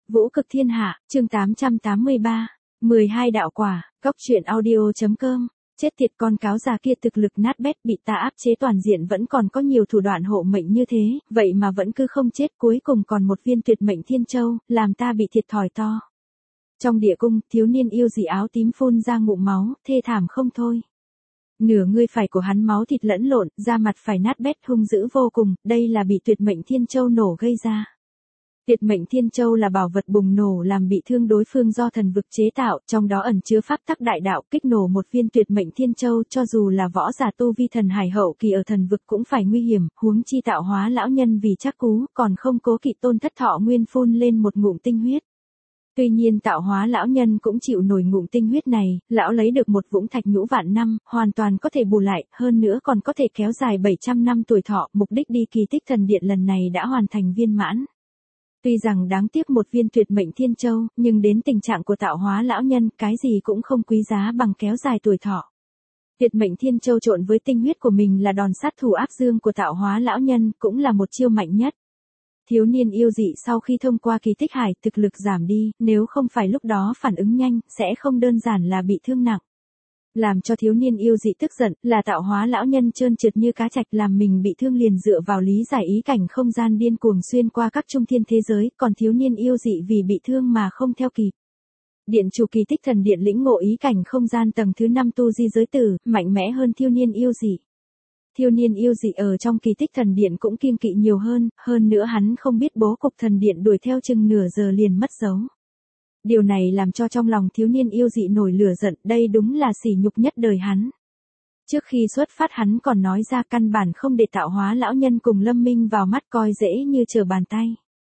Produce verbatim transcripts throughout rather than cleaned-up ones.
Vũ cực thiên hạ, chương tám trăm tám mươi ba, mười hai đạo quả, Cốc truyện audio.com, chết tiệt con cáo già kia thực lực nát bét bị ta áp chế toàn diện vẫn còn có nhiều thủ đoạn hộ mệnh như thế, vậy mà vẫn cứ không chết cuối cùng còn một viên tuyệt mệnh thiên châu, làm ta bị thiệt thòi to. Trong địa cung, thiếu niên yêu dị áo tím phun ra ngụm máu, thê thảm không thôi. Nửa người phải của hắn máu thịt lẫn lộn, da mặt phải nát bét hung dữ vô cùng, đây là bị tuyệt mệnh thiên châu nổ gây ra. Tuyệt mệnh thiên châu là bảo vật bùng nổ làm bị thương đối phương do thần vực chế tạo, trong đó ẩn chứa pháp tắc đại đạo, kích nổ một viên tuyệt mệnh thiên châu cho dù là võ giả tu vi thần hải hậu kỳ ở thần vực cũng phải nguy hiểm, huống chi tạo hóa lão nhân vì chắc cú, còn không cố kỵ tôn thất thọ nguyên phun lên một ngụm tinh huyết. Tuy nhiên tạo hóa lão nhân cũng chịu nổi ngụm tinh huyết này, lão lấy được một vũng thạch nhũ vạn năm, hoàn toàn có thể bù lại, hơn nữa còn có thể kéo dài bảy trăm năm tuổi thọ, mục đích đi kỳ tích thần điện lần này đã hoàn thành viên mãn. Tuy rằng đáng tiếc một viên tuyệt mệnh thiên châu, nhưng đến tình trạng của tạo hóa lão nhân, cái gì cũng không quý giá bằng kéo dài tuổi thọ. Tuyệt mệnh thiên châu trộn với tinh huyết của mình là đòn sát thủ ác dương của tạo hóa lão nhân, cũng là một chiêu mạnh nhất. Thiếu niên yêu dị sau khi thông qua kỳ tích hải thực lực giảm đi, nếu không phải lúc đó phản ứng nhanh, sẽ không đơn giản là bị thương nặng. Làm cho thiếu niên yêu dị tức giận là tạo hóa lão nhân trơn trượt như cá trạch làm mình bị thương liền dựa vào lý giải ý cảnh không gian điên cuồng xuyên qua các trung thiên thế giới, còn thiếu niên yêu dị vì bị thương mà không theo kịp. Điện chủ kỳ tích thần điện lĩnh ngộ ý cảnh không gian tầng thứ năm tu di giới tử, mạnh mẽ hơn thiếu niên yêu dị. Thiếu niên yêu dị ở trong kỳ tích thần điện cũng kiêng kỵ nhiều hơn, hơn nữa hắn không biết bố cục thần điện đuổi theo chừng nửa giờ liền mất dấu. Điều này làm cho trong lòng thiếu niên yêu dị nổi lửa giận, đây đúng là sỉ nhục nhất đời hắn. Trước khi xuất phát hắn còn nói ra căn bản không để tạo hóa lão nhân cùng Lâm Minh vào mắt coi dễ như trở bàn tay.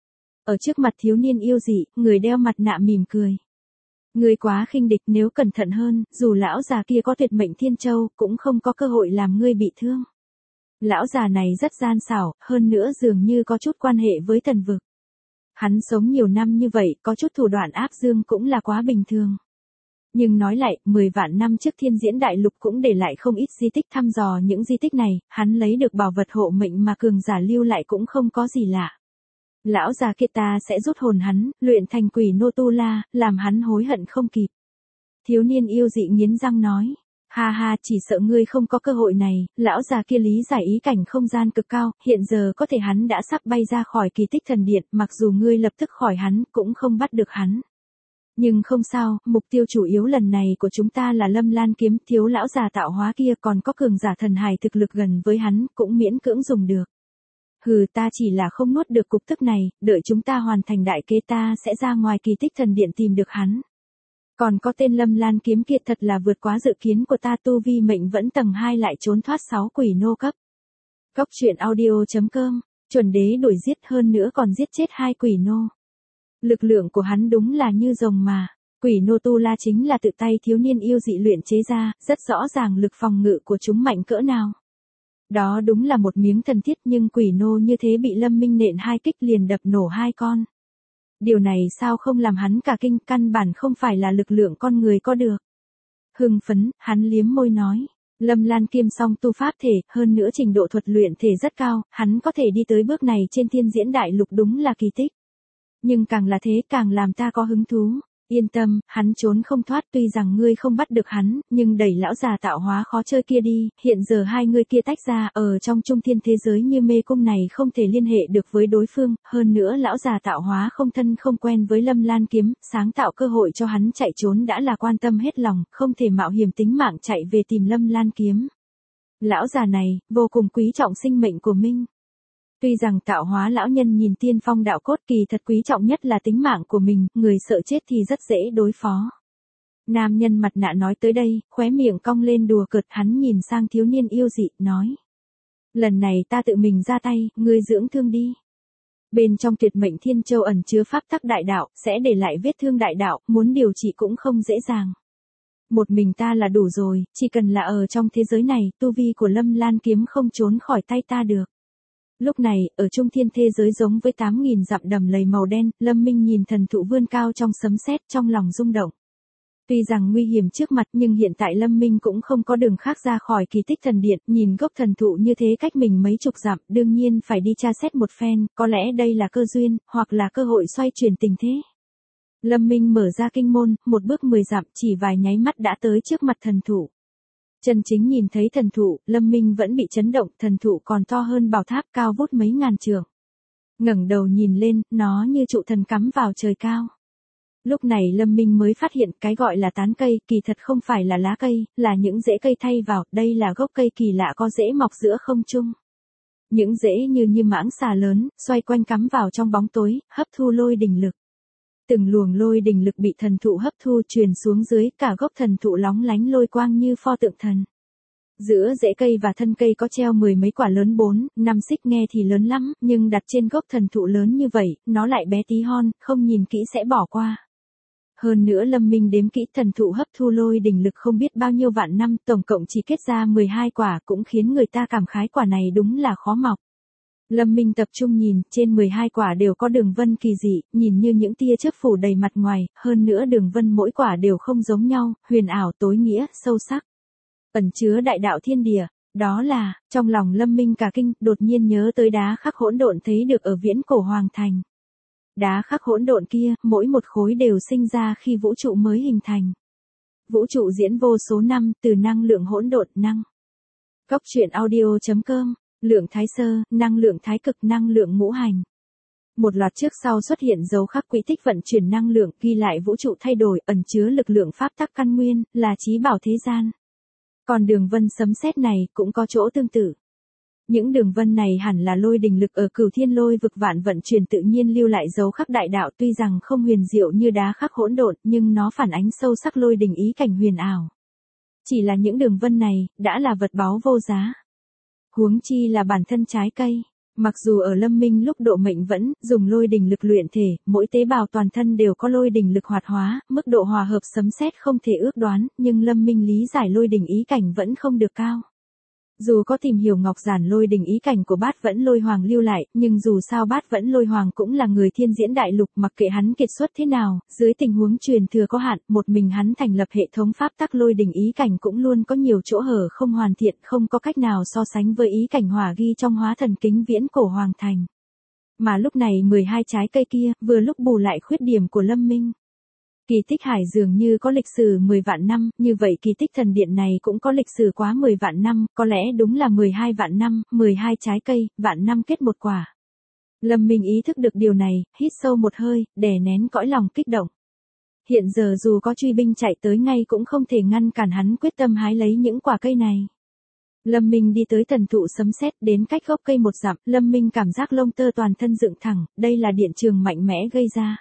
Ở trước mặt thiếu niên yêu dị, người đeo mặt nạ mỉm cười. Người quá khinh địch, nếu cẩn thận hơn, dù lão già kia có tuyệt mệnh thiên châu, cũng không có cơ hội làm ngươi bị thương. Lão già này rất gian xảo, hơn nữa dường như có chút quan hệ với thần vực. Hắn sống nhiều năm như vậy, có chút thủ đoạn ác dương cũng là quá bình thường. Nhưng nói lại, mười vạn năm trước thiên diễn đại lục cũng để lại không ít di tích, thăm dò những di tích này, hắn lấy được bảo vật hộ mệnh mà cường giả lưu lại cũng không có gì lạ. Lão già kia ta sẽ rút hồn hắn, luyện thành quỷ nô tu la, làm hắn hối hận không kịp. Thiếu niên yêu dị nghiến răng nói. Ha ha, chỉ sợ ngươi không có cơ hội này, lão già kia lý giải ý cảnh không gian cực cao, hiện giờ có thể hắn đã sắp bay ra khỏi kỳ tích thần điện, mặc dù ngươi lập tức khỏi hắn, cũng không bắt được hắn. Nhưng không sao, mục tiêu chủ yếu lần này của chúng ta là Lâm Lan kiếm, thiếu lão già tạo hóa kia còn có cường giả thần hài thực lực gần với hắn, cũng miễn cưỡng dùng được. Hừ, ta chỉ là không nuốt được cục tức này, đợi chúng ta hoàn thành đại kế ta sẽ ra ngoài kỳ tích thần điện tìm được hắn. Còn có tên Lâm Lan kiếm kia thật là vượt quá dự kiến của ta, tu vi mệnh vẫn tầng hai lại trốn thoát sáu quỷ nô cấp. Cốc truyện audio.com, chuẩn đế đuổi giết hơn nữa còn giết chết hai quỷ nô. Lực lượng của hắn đúng là như rồng mà, quỷ nô tu la chính là tự tay thiếu niên yêu dị luyện chế ra, rất rõ ràng lực phòng ngự của chúng mạnh cỡ nào. Đó đúng là một miếng thần thiết nhưng quỷ nô như thế bị Lâm Minh nện hai kích liền đập nổ hai con. Điều này sao không làm hắn cả kinh, căn bản không phải là lực lượng con người có được. Hưng phấn, hắn liếm môi nói. Lâm Lan kiếm song tu pháp thể, hơn nữa trình độ thuật luyện thể rất cao, hắn có thể đi tới bước này trên thiên diễn đại lục đúng là kỳ tích. Nhưng càng là thế càng làm ta có hứng thú. Yên tâm, hắn trốn không thoát, tuy rằng ngươi không bắt được hắn, nhưng đẩy lão già tạo hóa khó chơi kia đi, hiện giờ hai người kia tách ra, ở trong trung thiên thế giới như mê cung này không thể liên hệ được với đối phương, hơn nữa lão già tạo hóa không thân không quen với Lâm Lan kiếm, sáng tạo cơ hội cho hắn chạy trốn đã là quan tâm hết lòng, không thể mạo hiểm tính mạng chạy về tìm Lâm Lan kiếm. Lão già này, vô cùng quý trọng sinh mệnh của mình. Tuy rằng tạo hóa lão nhân nhìn tiên phong đạo cốt kỳ thật quý trọng nhất là tính mạng của mình, người sợ chết thì rất dễ đối phó. Nam nhân mặt nạ nói tới đây, khóe miệng cong lên đùa cợt, hắn nhìn sang thiếu niên yêu dị, nói. Lần này ta tự mình ra tay, ngươi dưỡng thương đi. Bên trong tuyệt mệnh thiên châu ẩn chứa pháp tắc đại đạo, sẽ để lại vết thương đại đạo, muốn điều trị cũng không dễ dàng. Một mình ta là đủ rồi, chỉ cần là ở trong thế giới này, tu vi của Lâm Lan kiếm không trốn khỏi tay ta được. Lúc này, ở trung thiên thế giới giống với tám nghìn dặm đầm lầy màu đen, Lâm Minh nhìn thần thụ vươn cao trong sấm sét, trong lòng rung động. Tuy rằng nguy hiểm trước mặt nhưng hiện tại Lâm Minh cũng không có đường khác ra khỏi kỳ tích thần điện, nhìn gốc thần thụ như thế cách mình mấy chục dặm, đương nhiên phải đi tra xét một phen, có lẽ đây là cơ duyên, hoặc là cơ hội xoay chuyển tình thế. Lâm Minh mở ra kinh môn, một bước mười dặm, chỉ vài nháy mắt đã tới trước mặt thần thụ. Chân chính nhìn thấy thần thụ, Lâm Minh vẫn bị chấn động, thần thụ còn to hơn bảo tháp, cao vút mấy ngàn trượng. Ngẩng đầu nhìn lên, nó như trụ thần cắm vào trời cao. Lúc này Lâm Minh mới phát hiện cái gọi là tán cây, kỳ thật không phải là lá cây, là những rễ cây thay vào, đây là gốc cây kỳ lạ có rễ mọc giữa không trung. Những rễ như như mãng xà lớn, xoay quanh cắm vào trong bóng tối, hấp thu lôi đình lực. Từng luồng lôi đình lực bị thần thụ hấp thu truyền xuống dưới, cả gốc thần thụ lóng lánh lôi quang như pho tượng thần. Giữa rễ cây và thân cây có treo mười mấy quả lớn bốn, năm xích nghe thì lớn lắm, nhưng đặt trên gốc thần thụ lớn như vậy, nó lại bé tí hon, không nhìn kỹ sẽ bỏ qua. Hơn nữa Lâm Minh đếm kỹ thần thụ hấp thu lôi đình lực không biết bao nhiêu vạn năm, tổng cộng chỉ kết ra mười hai quả, cũng khiến người ta cảm khái quả này đúng là khó mọc. Lâm Minh tập trung nhìn, trên mười hai quả đều có đường vân kỳ dị, nhìn như những tia chớp phủ đầy mặt ngoài, hơn nữa đường vân mỗi quả đều không giống nhau, huyền ảo tối nghĩa, sâu sắc. Ẩn chứa đại đạo thiên địa, đó là, trong lòng Lâm Minh cả kinh, đột nhiên nhớ tới đá khắc hỗn độn thấy được ở viễn cổ hoàng thành. Đá khắc hỗn độn kia, mỗi một khối đều sinh ra khi vũ trụ mới hình thành. Vũ trụ diễn vô số năm, từ năng lượng hỗn độn năng. Góc truyện audio chấm com, lượng thái sơ, năng lượng thái cực, năng lượng ngũ hành. Một loạt trước sau xuất hiện dấu khắc quỹ tích vận chuyển năng lượng, ghi lại vũ trụ thay đổi, ẩn chứa lực lượng pháp tắc căn nguyên, là chí bảo thế gian. Còn đường vân sấm sét này cũng có chỗ tương tự. Những đường vân này hẳn là lôi đình lực ở Cửu Thiên Lôi vực vạn vận chuyển tự nhiên lưu lại dấu khắc đại đạo, tuy rằng không huyền diệu như đá khắc hỗn độn, nhưng nó phản ánh sâu sắc lôi đình ý cảnh huyền ảo. Chỉ là những đường vân này đã là vật báu vô giá. Huống chi là bản thân trái cây. Mặc dù ở Lâm Minh lúc độ mệnh vẫn dùng lôi đình lực luyện thể, mỗi tế bào toàn thân đều có lôi đình lực hoạt hóa, mức độ hòa hợp sấm sét không thể ước đoán, nhưng Lâm Minh lý giải lôi đình ý cảnh vẫn không được cao. Dù có tìm hiểu ngọc giản lôi đình ý cảnh của Bát Vẫn Lôi Hoàng lưu lại, nhưng dù sao Bát Vẫn Lôi Hoàng cũng là người thiên diễn đại lục, mặc kệ hắn kiệt xuất thế nào, dưới tình huống truyền thừa có hạn, một mình hắn thành lập hệ thống pháp tắc lôi đình ý cảnh cũng luôn có nhiều chỗ hở không hoàn thiện, không có cách nào so sánh với ý cảnh hỏa ghi trong hóa thần kính viễn cổ hoàng thành. Mà lúc này mười hai trái cây kia, vừa lúc bù lại khuyết điểm của Lâm Minh. Kỳ tích hải dường như có lịch sử mười vạn năm, như vậy kỳ tích thần điện này cũng có lịch sử quá mười vạn năm, có lẽ đúng là mười hai vạn năm, mười hai trái cây, vạn năm kết một quả. Lâm Minh ý thức được điều này, hít sâu một hơi, đè nén cõi lòng kích động. Hiện giờ dù có truy binh chạy tới ngay cũng không thể ngăn cản hắn quyết tâm hái lấy những quả cây này. Lâm Minh đi tới thần thụ sấm sét, đến cách gốc cây một dặm, Lâm Minh cảm giác lông tơ toàn thân dựng thẳng, đây là điện trường mạnh mẽ gây ra.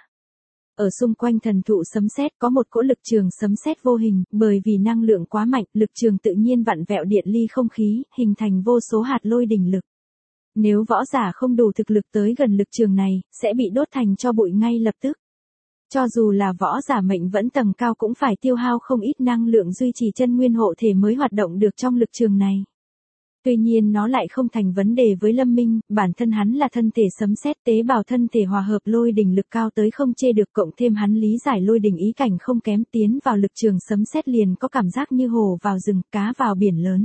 Ở xung quanh thần thụ sấm sét có một cỗ lực trường sấm sét vô hình, bởi vì năng lượng quá mạnh, lực trường tự nhiên vặn vẹo điện ly không khí, hình thành vô số hạt lôi đình lực. Nếu võ giả không đủ thực lực tới gần lực trường này, sẽ bị đốt thành tro bụi ngay lập tức. Cho dù là võ giả mệnh vẫn tầng cao cũng phải tiêu hao không ít năng lượng duy trì chân nguyên hộ thể mới hoạt động được trong lực trường này. Tuy nhiên nó lại không thành vấn đề với Lâm Minh, bản thân hắn là thân thể sấm sét, tế bào thân thể hòa hợp lôi đình lực cao tới không chê được, cộng thêm hắn lý giải lôi đình ý cảnh không kém, tiến vào lực trường sấm sét liền có cảm giác như hồ vào rừng, cá vào biển lớn.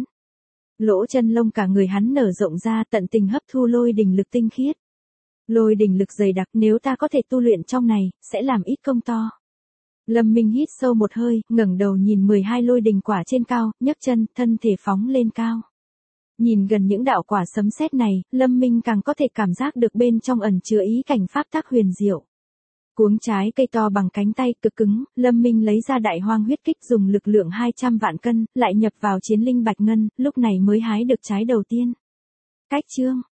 Lỗ chân lông cả người hắn nở rộng ra, tận tình hấp thu lôi đình lực tinh khiết. Lôi đình lực dày đặc, nếu ta có thể tu luyện trong này, sẽ làm ít công to. Lâm Minh hít sâu một hơi, ngẩng đầu nhìn mười hai lôi đình quả trên cao, nhấc chân, thân thể phóng lên cao. Nhìn gần những đạo quả sấm sét này, Lâm Minh càng có thể cảm giác được bên trong ẩn chứa ý cảnh pháp tắc huyền diệu. Cuống trái cây to bằng cánh tay cực cứng, Lâm Minh lấy ra đại hoang huyết kích dùng lực lượng hai trăm vạn cân, lại nhập vào chiến linh bạch ngân, lúc này mới hái được trái đầu tiên. Cách chương